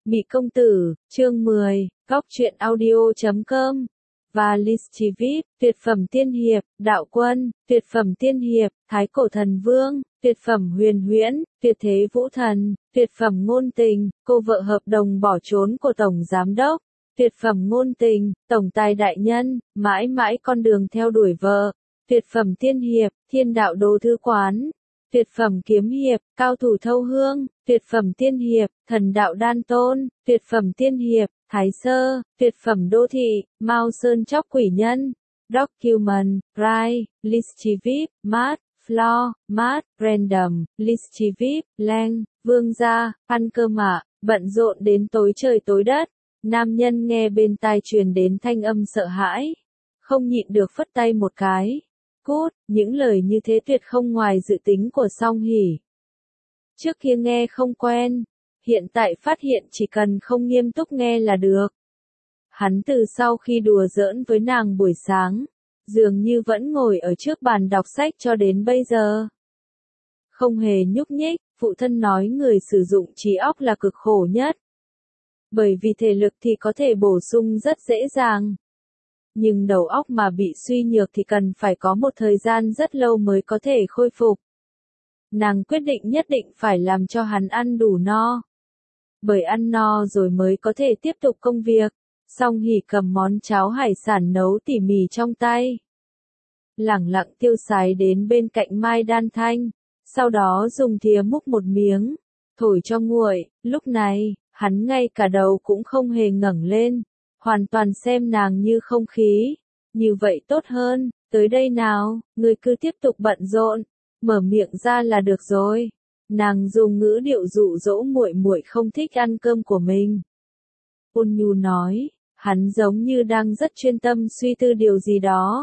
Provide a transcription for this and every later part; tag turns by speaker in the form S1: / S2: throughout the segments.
S1: Mị công tử, chương 10, góc truyện audio.com. Và Listi VIP, tuyệt phẩm tiên hiệp, đạo quân, tuyệt phẩm tiên hiệp, thái cổ thần vương, tuyệt phẩm huyền huyễn, tuyệt thế vũ thần, tuyệt phẩm ngôn tình, cô vợ hợp đồng bỏ trốn của tổng giám đốc, tuyệt phẩm ngôn tình, tổng tài đại nhân, mãi mãi con đường theo đuổi vợ, tuyệt phẩm tiên hiệp, thiên đạo đồ thư quán, tuyệt phẩm kiếm hiệp, cao thủ thâu hương, tuyệt phẩm tiên hiệp, thần đạo đan tôn, tuyệt phẩm tiên hiệp, thái sơ, tuyệt phẩm đô thị, Mao Sơn chóc quỷ nhân, document, Rai, Listi VIP, Mát, Floor, Mát, Random, Listi VIP, Lang, Vương gia, ăn cơm ạ, bận rộn đến tối trời tối đất. Nam nhân nghe bên tai truyền đến thanh âm sợ hãi, không nhịn được phất tay một cái. Cút, những lời như thế tuyệt không ngoài dự tính của Song Hỷ. Trước kia nghe không quen, hiện tại phát hiện chỉ cần không nghiêm túc nghe là được. Hắn từ sau khi đùa giỡn với nàng buổi sáng, dường như vẫn ngồi ở trước bàn đọc sách cho đến bây giờ. Không hề nhúc nhích, phụ thân nói người sử dụng trí óc là cực khổ nhất. Bởi vì thể lực thì có thể bổ sung rất dễ dàng. Nhưng đầu óc mà bị suy nhược thì cần phải có một thời gian rất lâu mới có thể khôi phục. Nàng quyết định nhất định phải làm cho hắn ăn đủ no. Bởi ăn no rồi mới có thể tiếp tục công việc. Song Hỷ cầm món cháo hải sản nấu tỉ mỉ trong tay. Lẳng lặng tiêu sái đến bên cạnh Mai Đan Thanh. Sau đó dùng thìa múc một miếng. Thổi cho nguội. Lúc này, hắn ngay cả đầu cũng không hề ngẩng lên. Hoàn toàn xem nàng như không khí. Như vậy tốt hơn, tới đây nào, ngươi cứ tiếp tục bận rộn, mở miệng ra là được rồi. Nàng dùng ngữ điệu dụ dỗ muội muội không thích ăn cơm của mình. Ôn nhu nói, hắn giống như đang rất chuyên tâm suy tư điều gì đó.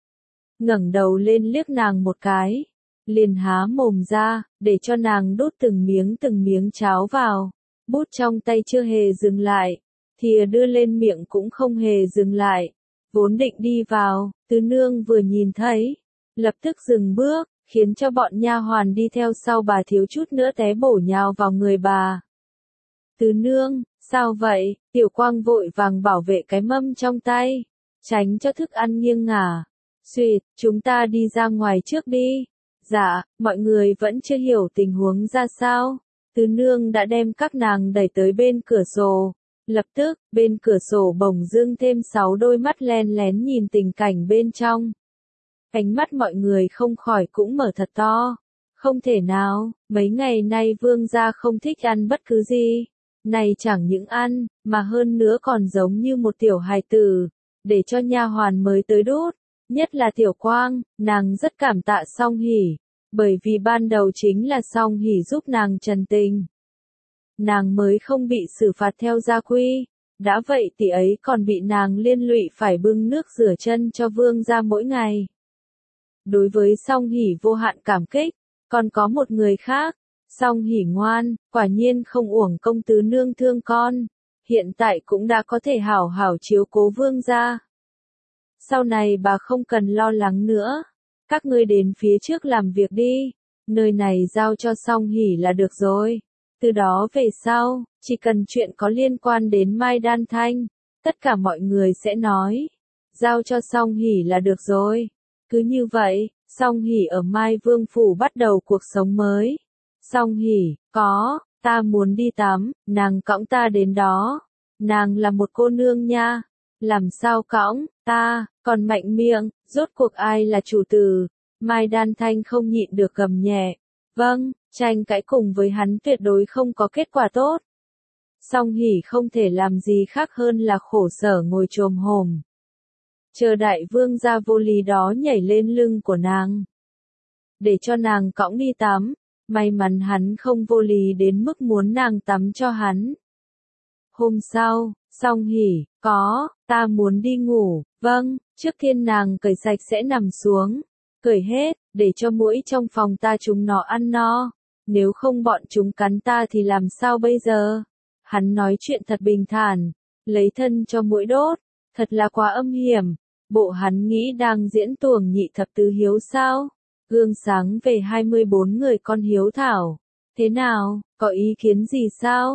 S1: Ngẩng đầu lên liếc nàng một cái, liền há mồm ra, để cho nàng đút từng miếng cháo vào. Bút trong tay chưa hề dừng lại. Thìa đưa lên miệng cũng không hề dừng lại. Vốn định đi vào, Tứ Nương vừa nhìn thấy, lập tức dừng bước, khiến cho bọn nha hoàn đi theo sau bà thiếu chút nữa té bổ nhào vào người bà. Tứ Nương, sao vậy? Tiểu Quang vội vàng bảo vệ cái mâm trong tay, tránh cho thức ăn nghiêng ngả. Xuyệt, chúng ta đi ra ngoài trước đi. Dạ, mọi người vẫn chưa hiểu tình huống ra sao. Tứ Nương đã đem các nàng đẩy tới bên cửa sổ. Lập tức, bên cửa sổ bỗng dưng thêm 6 đôi mắt len lén nhìn tình cảnh bên trong. Ánh mắt mọi người không khỏi cũng mở thật to. Không thể nào, mấy ngày nay Vương gia không thích ăn bất cứ gì. Này chẳng những ăn, mà hơn nữa còn giống như một tiểu hài tử, để cho nha hoàn mới tới đút. Nhất là Tiểu Quang, nàng rất cảm tạ Song Hỷ, bởi vì ban đầu chính là Song Hỷ giúp nàng trần tình. Nàng mới không bị xử phạt theo gia quy, đã vậy tỷ ấy còn bị nàng liên lụy phải bưng nước rửa chân cho Vương gia mỗi ngày. Đối với Song Hỷ vô hạn cảm kích, còn có một người khác, Song Hỷ ngoan, quả nhiên không uổng công Tứ Nương thương con, hiện tại cũng đã có thể hảo hảo chiếu cố Vương gia. Sau này bà không cần lo lắng nữa, các ngươi đến phía trước làm việc đi, nơi này giao cho Song Hỷ là được rồi. Từ đó về sau, chỉ cần chuyện có liên quan đến Mai Đan Thanh, tất cả mọi người sẽ nói, giao cho Song Hỷ là được rồi. Cứ như vậy, Song Hỷ ở Mai Vương Phủ bắt đầu cuộc sống mới. Song Hỷ, ta muốn đi tắm, nàng cõng ta đến đó. Nàng là một cô nương nha, làm sao cõng, ta, còn mạnh miệng, rốt cuộc ai là chủ tử. Mai Đan Thanh không nhịn được gầm nhẹ. Vâng, tranh cãi cùng với hắn tuyệt đối không có kết quả tốt. Song Hỷ không thể làm gì khác hơn là khổ sở ngồi chồm hổm. Chờ đại vương gia vô lý đó nhảy lên lưng của nàng. Để cho nàng cõng đi tắm, may mắn hắn không vô lý đến mức muốn nàng tắm cho hắn. Hôm sau, Song Hỷ, ta muốn đi ngủ, vâng, trước tiên nàng cởi sạch sẽ nằm xuống. Cởi hết, để cho muỗi trong phòng ta chúng nó ăn no. Nếu không bọn chúng cắn ta thì làm sao bây giờ? Hắn nói chuyện thật bình thản, lấy thân cho muỗi đốt, thật là quá âm hiểm. Bộ hắn nghĩ đang diễn tuồng nhị thập tứ hiếu sao? Gương sáng về 24 người con hiếu thảo. Thế nào, có ý kiến gì sao?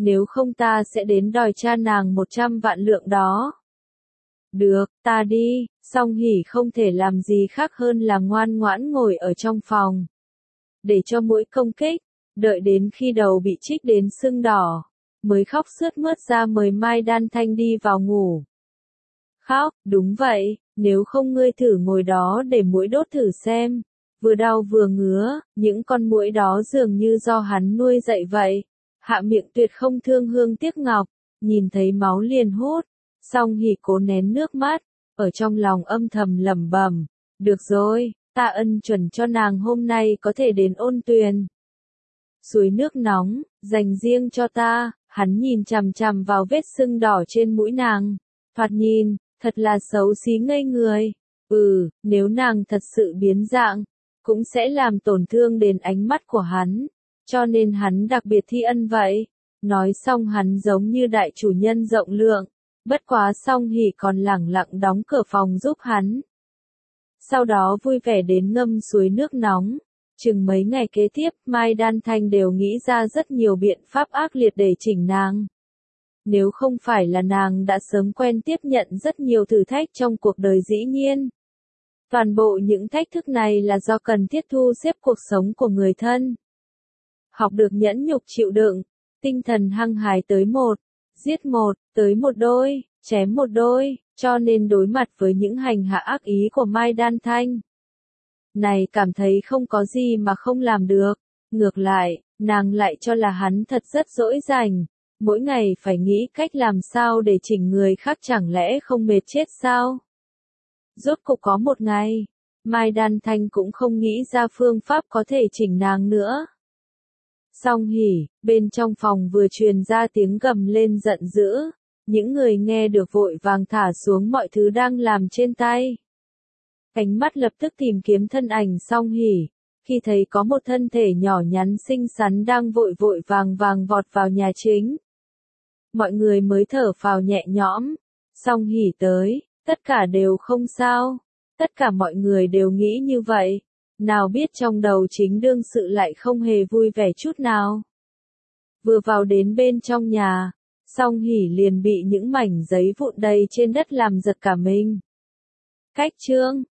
S1: nếu không ta sẽ đến đòi cha nàng 100 vạn lượng đó. Được, ta đi. Song Hỷ không thể làm gì khác hơn là ngoan ngoãn ngồi ở trong phòng, để cho muỗi công kích, đợi đến khi đầu bị chích đến sưng đỏ, mới khóc sướt mướt ra mời Mai Đan Thanh đi vào ngủ. Khóc, đúng vậy, nếu không ngươi thử ngồi đó để muỗi đốt thử xem. Vừa đau vừa ngứa, những con muỗi đó dường như do hắn nuôi dạy vậy. Hạ miệng tuyệt không thương hương tiếc ngọc, nhìn thấy máu liền hút. Song Hỷ cố nén nước mắt, ở trong lòng âm thầm lẩm bẩm, được rồi, ta ân chuẩn cho nàng hôm nay có thể đến Ôn Tuyền. Suối nước nóng, dành riêng cho ta. Hắn nhìn chằm chằm vào vết sưng đỏ trên mũi nàng. Thoạt nhìn, thật là xấu xí ngây người. Nếu nàng thật sự biến dạng, cũng sẽ làm tổn thương đến ánh mắt của hắn. Cho nên hắn đặc biệt thi ân vậy. Nói xong hắn giống như đại chủ nhân rộng lượng. Bất quá Song Hỷ còn lẳng lặng đóng cửa phòng giúp hắn. Sau đó vui vẻ đến ngâm suối nước nóng. Chừng mấy ngày kế tiếp, Mai Đan Thanh đều nghĩ ra rất nhiều biện pháp ác liệt để chỉnh nàng. Nếu không phải là nàng đã sớm quen tiếp nhận rất nhiều thử thách trong cuộc đời dĩ nhiên. Toàn bộ những thách thức này là do cần thiết thu xếp cuộc sống của người thân. Học được nhẫn nhục chịu đựng, tinh thần hăng hái tới một, giết một, tới một đôi, chém một đôi, cho nên đối mặt với những hành hạ ác ý của Mai Đan Thanh. Này cảm thấy không có gì mà không làm được, ngược lại, nàng lại cho là hắn thật rất dỗi dành, mỗi ngày phải nghĩ cách làm sao để chỉnh người khác chẳng lẽ không mệt chết sao? Rốt cục có một ngày, Mai Đan Thanh cũng không nghĩ ra phương pháp có thể chỉnh nàng nữa. Song Hỷ, bên trong phòng vừa truyền ra tiếng gầm lên giận dữ, những người nghe được vội vàng thả xuống mọi thứ đang làm trên tay. Ánh mắt lập tức tìm kiếm thân ảnh Song Hỷ, khi thấy có một thân thể nhỏ nhắn xinh xắn đang vội vội vàng vọt vào nhà chính. Mọi người mới thở phào nhẹ nhõm, Song Hỷ tới, tất cả đều không sao, tất cả mọi người đều nghĩ như vậy, nào biết trong đầu chính đương sự lại không hề vui vẻ chút nào. Vừa vào đến bên trong nhà, Song Hỷ liền bị những mảnh giấy vụn đầy trên đất làm giật cả mình. Cách chương